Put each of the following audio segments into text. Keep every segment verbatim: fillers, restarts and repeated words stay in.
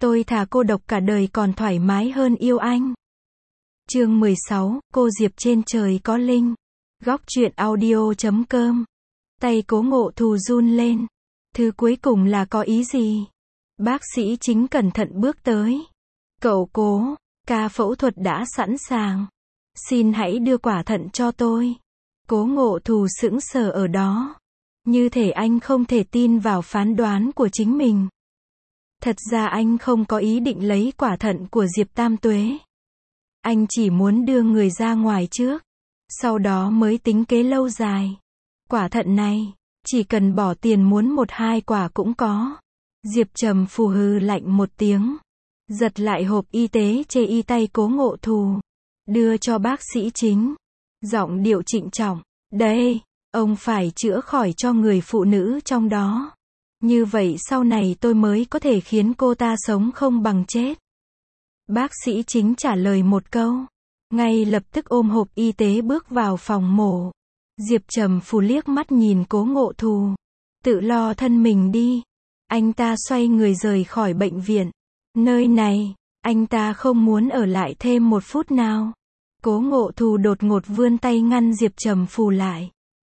Tôi thà cô độc cả đời còn thoải mái hơn yêu anh. Chương mười sáu, cô Diệp trên trời có linh. Góc truyện audio chấm com. Tay Cố Ngộ Thù run lên. Thứ cuối cùng là có ý gì? Bác sĩ Chính cẩn thận bước tới. Cậu Cố, ca phẫu thuật đã sẵn sàng. Xin hãy đưa quả thận cho tôi. Cố Ngộ Thù sững sờ ở đó. Như thể anh không thể tin vào phán đoán của chính mình. Thật ra anh không có ý định lấy quả thận của Diệp Tam Tuế. Anh chỉ muốn đưa người ra ngoài trước. Sau đó mới tính kế lâu dài. Quả thận này, chỉ cần bỏ tiền muốn một hai quả cũng có. Diệp Trầm Phù hừ lạnh một tiếng. Giật lại hộp y tế chê y tay Cố Ngộ Thù. Đưa cho bác sĩ Chính. Giọng điệu trịnh trọng. Đây, ông phải chữa khỏi cho người phụ nữ trong đó. Như vậy sau này tôi mới có thể khiến cô ta sống không bằng chết. Bác sĩ Chính trả lời một câu. Ngay lập tức ôm hộp y tế bước vào phòng mổ. Diệp Trầm Phù liếc mắt nhìn Cố Ngộ Thù. Tự lo thân mình đi. Anh ta xoay người rời khỏi bệnh viện. Nơi này, anh ta không muốn ở lại thêm một phút nào. Cố Ngộ Thù đột ngột vươn tay ngăn Diệp Trầm Phù lại.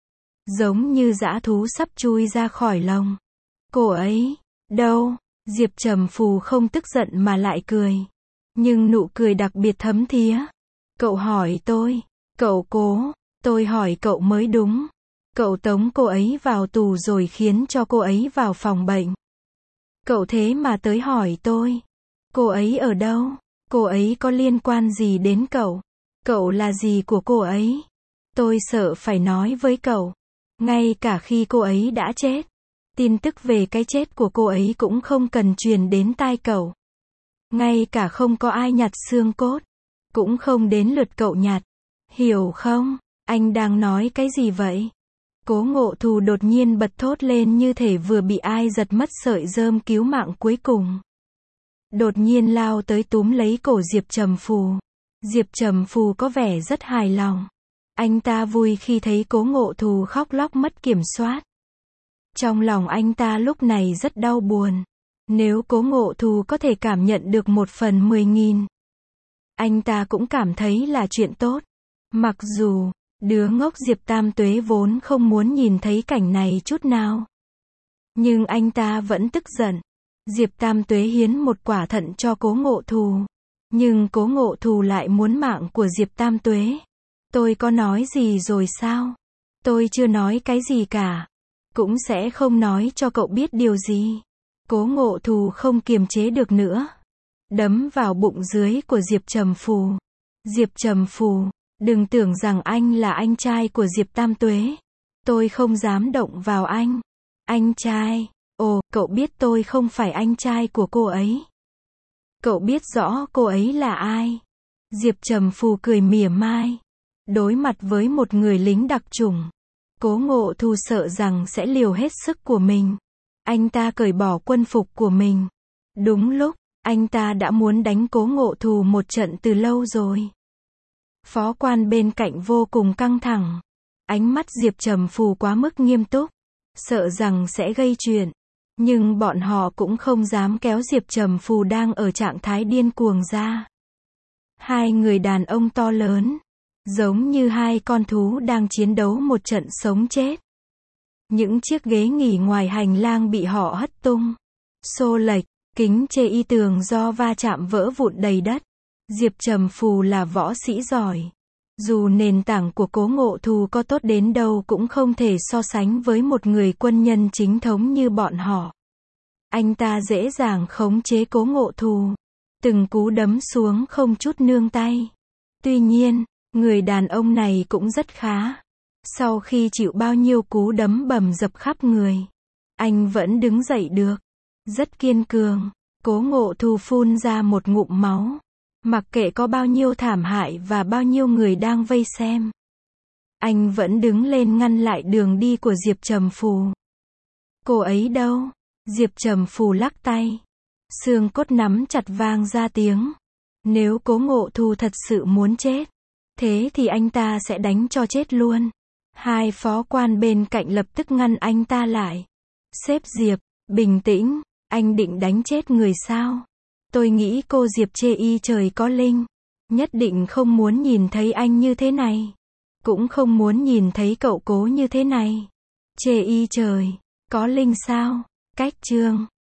Giống như dã thú sắp chui ra khỏi lồng. Cô ấy, đâu? Diệp Trầm Phù không tức giận mà lại cười. Nhưng nụ cười đặc biệt thấm thía. Cậu hỏi tôi, cậu Cố, tôi hỏi cậu mới đúng. Cậu tống cô ấy vào tù rồi khiến cho cô ấy vào phòng bệnh. Cậu thế mà tới hỏi tôi. Cô ấy ở đâu? Cô ấy có liên quan gì đến cậu? Cậu là gì của cô ấy? Tôi sợ phải nói với cậu. Ngay cả khi cô ấy đã chết. Tin tức về cái chết của cô ấy cũng không cần truyền đến tai cậu. Ngay cả không có ai nhặt xương cốt. Cũng không đến lượt cậu nhặt. Hiểu không? Anh đang nói cái gì vậy? Cố Ngộ Thù đột nhiên bật thốt lên như thể vừa bị ai giật mất sợi rơm cứu mạng cuối cùng. Đột nhiên lao tới túm lấy cổ Diệp Trầm Phù. Diệp Trầm Phù có vẻ rất hài lòng. Anh ta vui khi thấy Cố Ngộ Thù khóc lóc mất kiểm soát. Trong lòng anh ta lúc này rất đau buồn. Nếu Cố Ngộ Thù có thể cảm nhận được một phần mười nghìn. Anh ta cũng cảm thấy là chuyện tốt. Mặc dù, đứa ngốc Diệp Tam Tuế vốn không muốn nhìn thấy cảnh này chút nào. Nhưng anh ta vẫn tức giận. Diệp Tam Tuế hiến một quả thận cho Cố Ngộ Thù. Nhưng Cố Ngộ Thù lại muốn mạng của Diệp Tam Tuế. Tôi có nói gì rồi sao? Tôi chưa nói cái gì cả. Cũng sẽ không nói cho cậu biết điều gì. Cố Ngộ Thù không kiềm chế được nữa. Đấm vào bụng dưới của Diệp Trầm Phù. Diệp Trầm Phù, đừng tưởng rằng anh là anh trai của Diệp Tam Tuế. Tôi không dám động vào anh. Anh trai? Ồ, cậu biết tôi không phải anh trai của cô ấy. Cậu biết rõ cô ấy là ai? Diệp Trầm Phù cười mỉa mai. Đối mặt với một người lính đặc chủng. Cố Ngộ Thù sợ rằng sẽ liều hết sức của mình. Anh ta cởi bỏ quân phục của mình. Đúng lúc, anh ta đã muốn đánh Cố Ngộ Thù một trận từ lâu rồi. Phó quan bên cạnh vô cùng căng thẳng. Ánh mắt Diệp Trầm Phù quá mức nghiêm túc. Sợ rằng sẽ gây chuyện. Nhưng bọn họ cũng không dám kéo Diệp Trầm Phù đang ở trạng thái điên cuồng ra. Hai người đàn ông to lớn. Giống như hai con thú đang chiến đấu một trận sống chết. Những chiếc ghế nghỉ ngoài hành lang bị họ hất tung. Xô lệch, kính chê y tường do va chạm vỡ vụn đầy đất. Diệp Trầm Phù là võ sĩ giỏi. Dù nền tảng của Cố Ngộ Thù có tốt đến đâu cũng không thể so sánh với một người quân nhân chính thống như bọn họ. Anh ta dễ dàng khống chế Cố Ngộ Thù. Từng cú đấm xuống không chút nương tay. Tuy nhiên, người đàn ông này cũng rất khá. Sau khi chịu bao nhiêu cú đấm bầm dập khắp người, anh vẫn đứng dậy được. Rất kiên cường. Cố Ngộ Thù phun ra một ngụm máu. Mặc kệ có bao nhiêu thảm hại và bao nhiêu người đang vây xem. Anh vẫn đứng lên ngăn lại đường đi của Diệp Trầm Phù. Cô ấy đâu? Diệp Trầm Phù lắc tay. Xương cốt nắm chặt vang ra tiếng. Nếu Cố Ngộ Thù thật sự muốn chết, thế thì anh ta sẽ đánh cho chết luôn. Hai phó quan bên cạnh lập tức ngăn anh ta lại. Sếp Diệp, bình tĩnh, anh định đánh chết người sao? Tôi nghĩ cô Diệp chê y trời có linh. Nhất định không muốn nhìn thấy anh như thế này. Cũng không muốn nhìn thấy cậu cố như thế này. Chê y trời, có linh sao? Cách chương